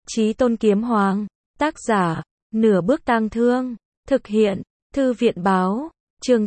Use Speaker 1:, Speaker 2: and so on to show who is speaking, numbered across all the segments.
Speaker 1: Chí Tôn Kiếm Hoàng, tác giả, Nửa Bước Tang Thương, thực hiện, Thư viện Báo, chương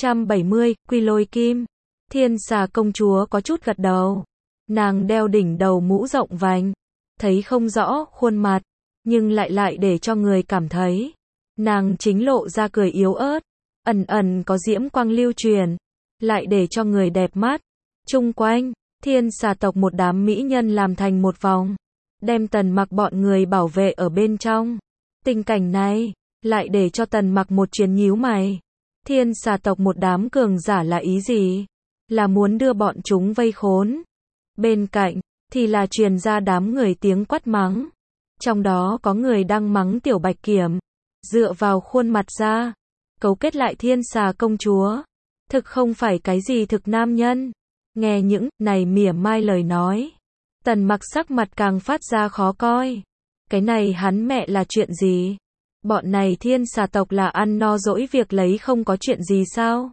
Speaker 1: 870, Quy Lôi Kim. Thiên Xà công chúa có chút gật đầu. Nàng đeo đỉnh đầu mũ rộng vành, thấy không rõ khuôn mặt, nhưng lại để cho người cảm thấy. Nàng chính lộ ra cười yếu ớt, ẩn ẩn có diễm quang lưu truyền, lại để cho người đẹp mắt. Chung quanh, Thiên Xà tộc một đám mỹ nhân làm thành một vòng, đem Tần Mặc bọn người bảo vệ ở bên trong. Tình cảnh này, lại để cho Tần Mặc một chuyến nhíu mày. Thiên Xà tộc một đám cường giả là ý gì? Là muốn đưa bọn chúng vây khốn. Bên cạnh, thì là truyền ra đám người tiếng quát mắng. Trong đó có người đang mắng Tiểu Bạch Kiểm, dựa vào khuôn mặt ra, cấu kết lại Thiên Xà công chúa. Thực không phải cái gì thực nam nhân. Nghe những này mỉa mai lời nói, Tần Mặc sắc mặt càng phát ra khó coi. Cái này hắn mẹ là chuyện gì? Bọn này Thiên Xà tộc là ăn no dỗi việc lấy không có chuyện gì sao?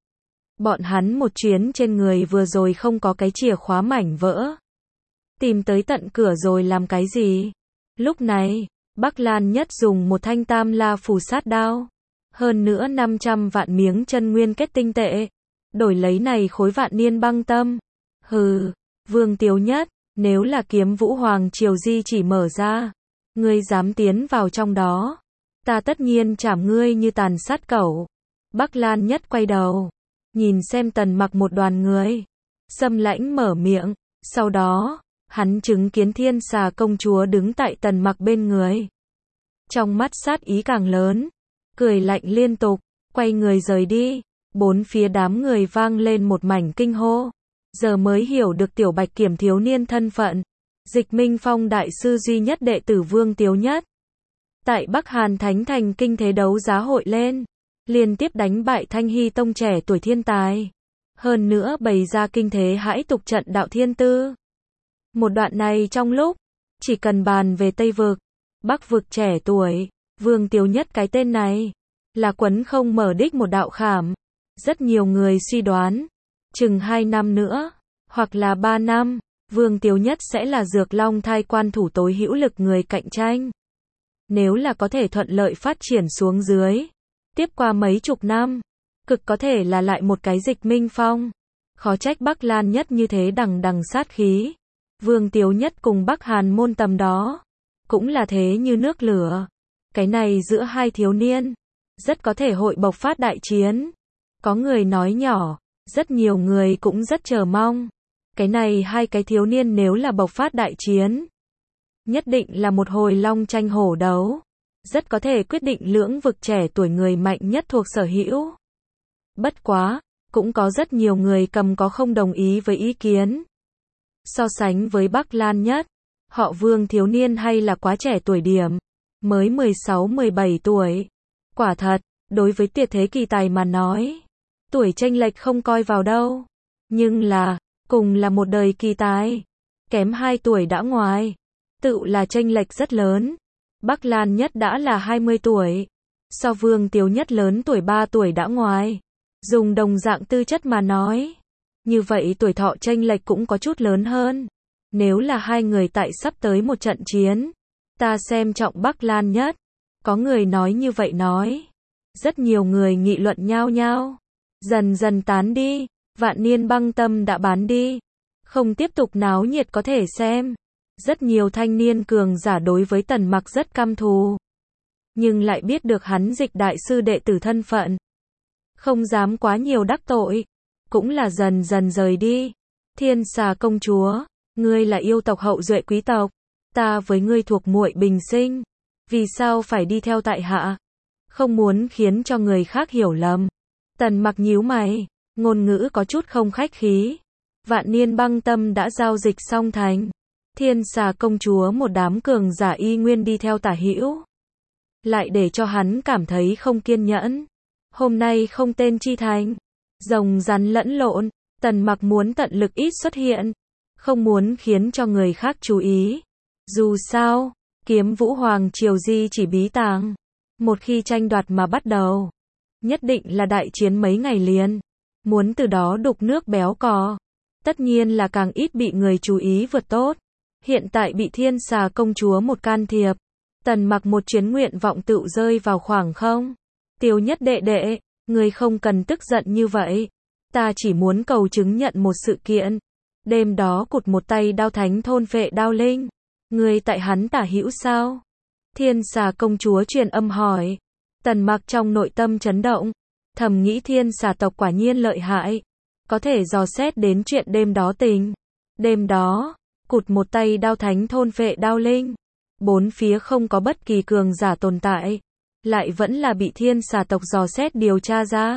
Speaker 1: Bọn hắn một chuyến trên người vừa rồi không có cái chìa khóa mảnh vỡ. Tìm tới tận cửa rồi làm cái gì? Lúc này, Bắc Lan Nhất dùng một thanh tam la phù sát đao. Hơn nữa 500 vạn miếng chân nguyên kết tinh tệ. Đổi lấy này khối vạn niên băng tâm. Hừ, Vương Tiếu Nhất, nếu là Kiếm Vũ Hoàng Triều di chỉ mở ra, ngươi dám tiến vào trong đó, ta tất nhiên chảm ngươi như tàn sát cẩu. Bắc Lan Nhất quay đầu, nhìn xem Tần Mặc một đoàn người, xâm lãnh mở miệng, sau đó, hắn chứng kiến Thiên Xà công chúa đứng tại Tần Mặc bên người. Trong mắt sát ý càng lớn, cười lạnh liên tục, quay người rời đi. Bốn phía đám người vang lên một mảnh kinh hô. Giờ mới hiểu được Tiểu Bạch Kiểm thiếu niên thân phận. Dịch Minh Phong đại sư duy nhất đệ tử Vương Tiếu Nhất. Tại Bắc Hàn Thánh Thành kinh thế đấu giá hội lên, liên tiếp đánh bại Thanh Hy Tông trẻ tuổi thiên tài. Hơn nữa bày ra kinh thế hãi tục trận đạo thiên tư. Một đoạn này trong lúc, chỉ cần bàn về Tây Vực, Bắc Vực trẻ tuổi, Vương Tiếu Nhất cái tên này, là quấn không mở đích một đạo khảm. Rất nhiều người suy đoán, chừng 2 năm nữa, hoặc là 3 năm, Vương Tiếu Nhất sẽ là Dược Long Thai quan thủ tối hữu lực người cạnh tranh. Nếu là có thể thuận lợi phát triển xuống dưới, tiếp qua mấy chục năm, cực có thể là lại một cái Dịch Minh Phong. Khó trách Bắc Lan Nhất như thế đằng đằng sát khí. Vương Tiếu Nhất cùng Bắc Hàn môn tầm đó, cũng là thế như nước lửa. Cái này giữa hai thiếu niên, rất có thể hội bộc phát đại chiến. Có người nói nhỏ, rất nhiều người cũng rất chờ mong. Cái này hai cái thiếu niên nếu là bộc phát đại chiến, nhất định là một hồi long tranh hổ đấu. Rất có thể quyết định lưỡng vực trẻ tuổi người mạnh nhất thuộc sở hữu. Bất quá, cũng có rất nhiều người cầm có không đồng ý với ý kiến. So sánh với Bắc Lan Nhất, họ Vương thiếu niên hay là quá trẻ tuổi điểm, mới 16-17 tuổi. Quả thật, đối với tuyệt thế kỳ tài mà nói, tuổi chênh lệch không coi vào đâu. Nhưng là, cùng là một đời kỳ tài, kém 2 tuổi đã ngoài, tự là chênh lệch rất lớn. Bắc Lan Nhất đã là 20 tuổi, so Vương Tiếu Nhất lớn tuổi 3 tuổi đã ngoài. Dùng đồng dạng tư chất mà nói, như vậy tuổi thọ chênh lệch cũng có chút lớn hơn. Nếu là hai người tại sắp tới một trận chiến, ta xem trọng Bắc Lan Nhất. Có người nói như vậy nói. Rất nhiều người nghị luận nhao nhao. Dần dần tán đi, vạn niên băng tâm đã bán đi. Không tiếp tục náo nhiệt có thể xem. Rất nhiều thanh niên cường giả đối với Tần Mặc rất căm thù. Nhưng lại biết được hắn Dịch đại sư đệ tử thân phận. Không dám quá nhiều đắc tội. Cũng là dần dần rời đi. Thiên Xà công chúa, ngươi là yêu tộc hậu duệ quý tộc. Ta với ngươi thuộc muội bình sinh. Vì sao phải đi theo tại hạ? Không muốn khiến cho người khác hiểu lầm. Tần Mặc nhíu mày, ngôn ngữ có chút không khách khí. Vạn niên băng tâm đã giao dịch xong thành. Thiên Xà công chúa một đám cường giả y nguyên đi theo tả hữu. Lại để cho hắn cảm thấy không kiên nhẫn. Hôm nay không tên chi thành. Rồng rắn lẫn lộn, Tần Mặc muốn tận lực ít xuất hiện. Không muốn khiến cho người khác chú ý. Dù sao, Kiếm Vũ Hoàng Triều di chỉ bí tàng. Một khi tranh đoạt mà bắt đầu, nhất định là đại chiến mấy ngày liền. Muốn từ đó đục nước béo cò, tất nhiên là càng ít bị người chú ý vượt tốt. Hiện tại bị thiên xà công chúa một can thiệp. Tần Mặc một chuyến nguyện vọng tựu rơi vào khoảng không. Tiêu Nhất đệ đệ, ngươi không cần tức giận như vậy. Ta chỉ muốn cầu chứng nhận một sự kiện. Đêm đó cụt một tay đao thánh thôn phệ đao linh. Ngươi tại hắn tả hữu sao? Thiên xà công chúa truyền âm hỏi. Tần Mặc trong nội tâm chấn động. Thầm nghĩ thiên xà tộc quả nhiên lợi hại. Có thể dò xét đến chuyện đêm đó tình. Đêm đó, cụt một tay đao thánh thôn phệ đao linh. Bốn phía không có bất kỳ cường giả tồn tại. Lại vẫn là bị thiên xà tộc dò xét điều tra ra.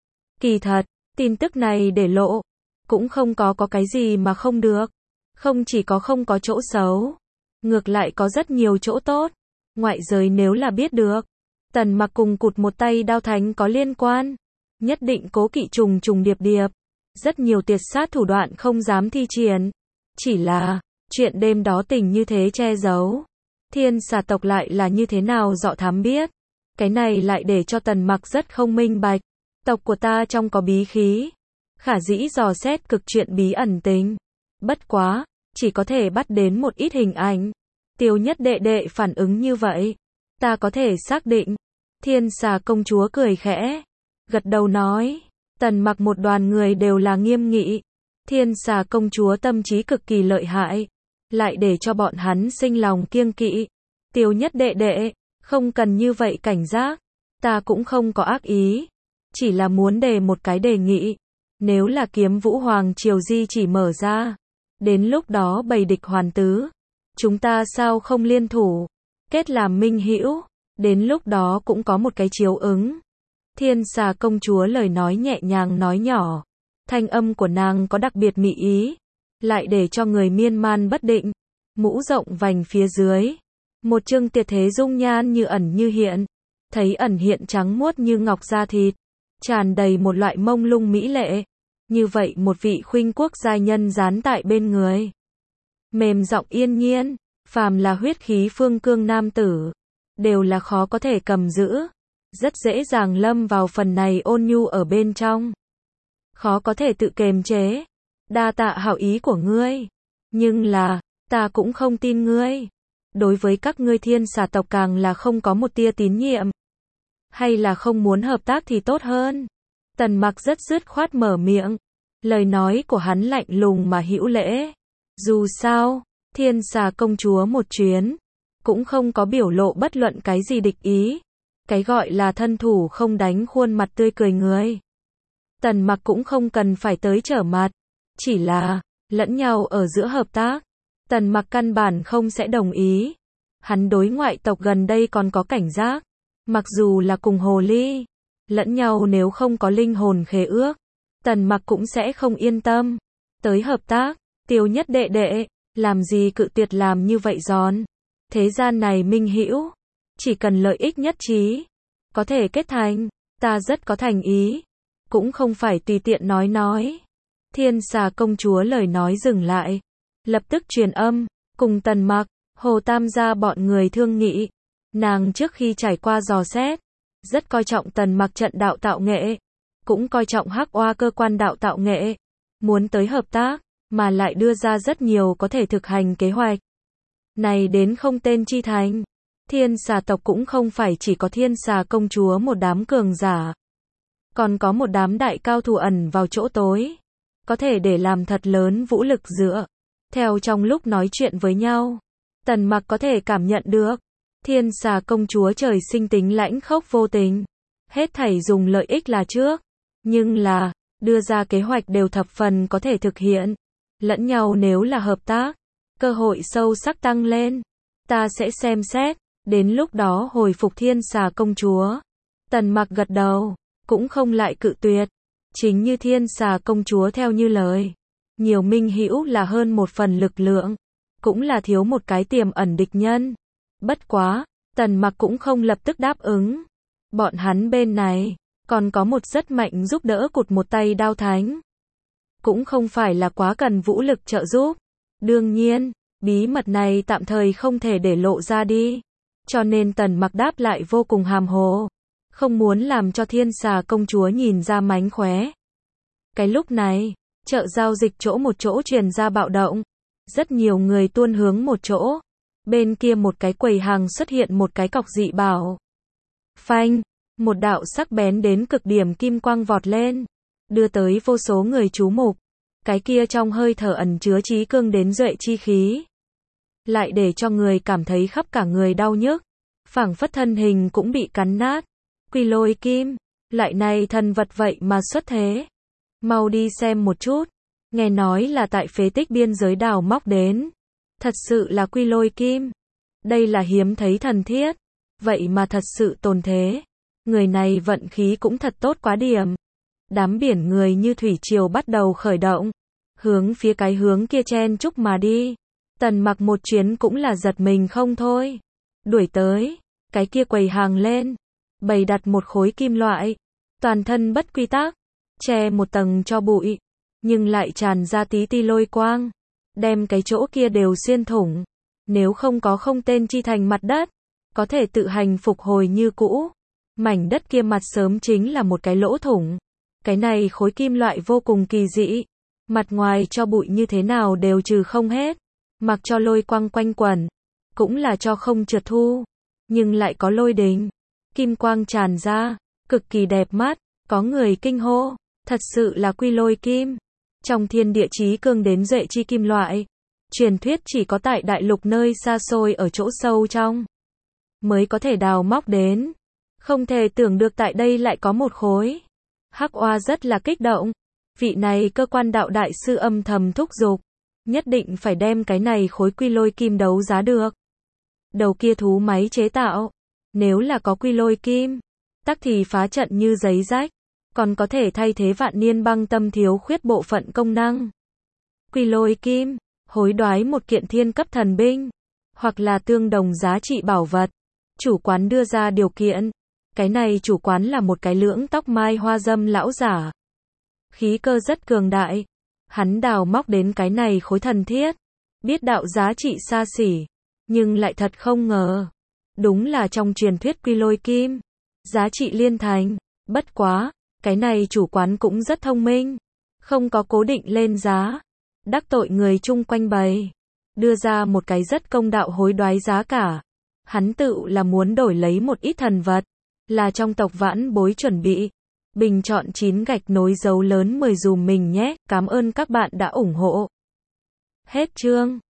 Speaker 1: Kỳ thật, tin tức này để lộ. Cũng không có cái gì mà không được. Không chỉ có không có chỗ xấu. Ngược lại có rất nhiều chỗ tốt. Ngoại giới nếu là biết được. Tần Mặc cùng cụt một tay đao thánh có liên quan. Nhất định cố kỵ trùng trùng điệp điệp. Rất nhiều tiệt sát thủ đoạn không dám thi triển. Chỉ là, chuyện đêm đó tình như thế che giấu. Thiên xà tộc lại là như thế nào dọ thám biết. Cái này lại để cho Tần Mặc rất không minh bạch. Tộc của ta trong có bí khí. Khả dĩ dò xét cực chuyện bí ẩn tình. Bất quá, chỉ có thể bắt đến một ít hình ảnh. Tiêu Nhất đệ đệ phản ứng như vậy. Ta có thể xác định. Thiên xà công chúa cười khẽ. Gật đầu nói. Tần Mặc một đoàn người đều là nghiêm nghị. Thiên xà công chúa tâm trí cực kỳ lợi hại. Lại để cho bọn hắn sinh lòng kiêng kỵ. Tiêu Nhất đệ đệ, không cần như vậy cảnh giác. Ta cũng không có ác ý. Chỉ là muốn đề một cái đề nghị. Nếu là Kiếm Vũ Hoàng Triều di chỉ mở ra. Đến lúc đó bầy địch hoàn tứ. Chúng ta sao không liên thủ. Kết làm minh hữu. Đến lúc đó cũng có một cái chiếu ứng. Thiên xà công chúa lời nói nhẹ nhàng nói nhỏ. Thanh âm của nàng có đặc biệt mị ý. Lại để cho người miên man bất định. Mũ rộng vành phía dưới. Một trương tuyệt thế dung nhan như ẩn như hiện. Thấy ẩn hiện trắng muốt như ngọc da thịt. Tràn đầy một loại mông lung mỹ lệ. Như vậy một vị khuynh quốc giai nhân dán tại bên người. Mềm giọng yên nhiên. Phàm là huyết khí phương cương nam tử. Đều là khó có thể cầm giữ. Rất dễ dàng lâm vào phần này ôn nhu ở bên trong. Khó có thể tự kiềm chế. Đa tạ hảo ý của ngươi. Nhưng là, ta cũng không tin ngươi. Đối với các ngươi thiên xà tộc càng là không có một tia tín nhiệm. Hay là không muốn hợp tác thì tốt hơn. Tần Mặc rất dứt khoát mở miệng. Lời nói của hắn lạnh lùng mà hữu lễ. Dù sao, thiên xà công chúa một chuyến. Cũng không có biểu lộ bất luận cái gì địch ý. Cái gọi là thân thủ không đánh khuôn mặt tươi cười người. Tần Mặc cũng không cần phải tới trở mặt. Chỉ là, lẫn nhau ở giữa hợp tác. Tần Mặc căn bản không sẽ đồng ý. Hắn đối ngoại tộc gần đây còn có cảnh giác. Mặc dù là cùng hồ ly. Lẫn nhau nếu không có linh hồn khế ước. Tần Mặc cũng sẽ không yên tâm. Tới hợp tác, Tiêu Nhất đệ đệ. Làm gì cự tuyệt làm như vậy giòn. Thế gian này minh hữu. Chỉ cần lợi ích nhất trí. Có thể kết thành. Ta rất có thành ý. Cũng không phải tùy tiện nói. Thiên xà công chúa lời nói dừng lại. Lập tức truyền âm. Cùng Tần Mặc, Hồ Tam gia bọn người thương nghị. Nàng trước khi trải qua dò xét. Rất coi trọng Tần Mặc trận đạo tạo nghệ. Cũng coi trọng Hắc Oa cơ quan đạo tạo nghệ. Muốn tới hợp tác. Mà lại đưa ra rất nhiều có thể thực hành kế hoạch. Này đến không tên chi thành. Thiên xà tộc cũng không phải chỉ có thiên xà công chúa một đám cường giả. Còn có một đám đại cao thủ ẩn vào chỗ tối. Có thể để làm thật lớn vũ lực dựa. Theo trong lúc nói chuyện với nhau. Tần Mặc có thể cảm nhận được. Thiên xà công chúa trời sinh tính lãnh khốc vô tình. Hết thảy dùng lợi ích là trước. Nhưng là, đưa ra kế hoạch đều thập phần có thể thực hiện. Lẫn nhau nếu là hợp tác. Cơ hội sâu sắc tăng lên. Ta sẽ xem xét. Đến lúc đó hồi phục thiên xà công chúa. Tần Mặc gật đầu. Cũng không lại cự tuyệt. Chính như thiên xà công chúa theo như lời. Nhiều minh hữu là hơn một phần lực lượng. Cũng là thiếu một cái tiềm ẩn địch nhân. Bất quá, Tần Mặc cũng không lập tức đáp ứng. Bọn hắn bên này, còn có một rất mạnh giúp đỡ cụt một tay đao thánh. Cũng không phải là quá cần vũ lực trợ giúp. Đương nhiên, bí mật này tạm thời không thể để lộ ra đi. Cho nên Tần Mặc đáp lại vô cùng hàm hồ. Không muốn làm cho thiên xà công chúa nhìn ra mánh khóe. Cái lúc này, chợ giao dịch chỗ một chỗ truyền ra bạo động. Rất nhiều người tuôn hướng một chỗ. Bên kia một cái quầy hàng xuất hiện một cái cọc dị bảo. Phanh, một đạo sắc bén đến cực điểm kim quang vọt lên, đưa tới vô số người chú mục. Cái kia trong hơi thở ẩn chứa chí cương đến duệ chi khí, lại để cho người cảm thấy khắp cả người đau nhức, phảng phất thân hình cũng bị cắn nát. Quy Lôi Kim, lại này thần vật vậy mà xuất thế. Mau đi xem một chút. Nghe nói là tại phế tích biên giới đào móc đến. Thật sự là Quy Lôi Kim. Đây là hiếm thấy thần thiết. Vậy mà thật sự tồn thế. Người này vận khí cũng thật tốt quá điểm. Đám biển người như thủy triều bắt đầu khởi động, hướng phía cái hướng kia chen chúc mà đi. Tần Mặc một chuyến cũng là giật mình không thôi. Đuổi tới, cái kia quầy hàng lên, bày đặt một khối kim loại, toàn thân bất quy tắc, che một tầng cho bụi, nhưng lại tràn ra tí ti lôi quang, đem cái chỗ kia đều xuyên thủng. Nếu không có không tên chi thành mặt đất, có thể tự hành phục hồi như cũ. Mảnh đất kia mặt sớm chính là một cái lỗ thủng. Cái này khối kim loại vô cùng kỳ dị, mặt ngoài cho bụi như thế nào đều trừ không hết, mặc cho lôi quang quanh quẩn, cũng là cho không trượt thu, nhưng lại có lôi đình, kim quang tràn ra, cực kỳ đẹp mắt. Có người kinh hô, thật sự là Quy Lôi Kim, trong thiên địa chí cương đến duệ chi kim loại, truyền thuyết chỉ có tại đại lục nơi xa xôi ở chỗ sâu trong mới có thể đào móc đến, không thể tưởng được tại đây lại có một khối. Hắc Oa rất là kích động, vị này cơ quan đạo đại sư âm thầm thúc giục, nhất định phải đem cái này khối Quy Lôi Kim đấu giá được. Đầu kia thú máy chế tạo, nếu là có Quy Lôi Kim, tắc thì phá trận như giấy rách, còn có thể thay thế vạn niên băng tâm thiếu khuyết bộ phận công năng. Quy Lôi Kim, hối đoái một kiện thiên cấp thần binh, hoặc là tương đồng giá trị bảo vật. Chủ quán đưa ra điều kiện. Cái này chủ quán là một cái lưỡng tóc mai hoa dâm lão giả. Khí cơ rất cường đại. Hắn đào móc đến cái này khối thần thiết. Biết đạo giá trị xa xỉ. Nhưng lại thật không ngờ. Đúng là trong truyền thuyết Quy Lôi Kim. Giá trị liên thành. Bất quá, cái này chủ quán cũng rất thông minh. Không có cố định lên giá. Đắc tội người chung quanh bày. Đưa ra một cái rất công đạo hối đoái giá cả. Hắn tự là muốn đổi lấy một ít thần vật. Là trong tộc vãn bối chuẩn bị. Bình chọn 9 gạch nối dấu lớn 10 dùm mình nhé. Cảm ơn các bạn đã ủng hộ. Hết chương.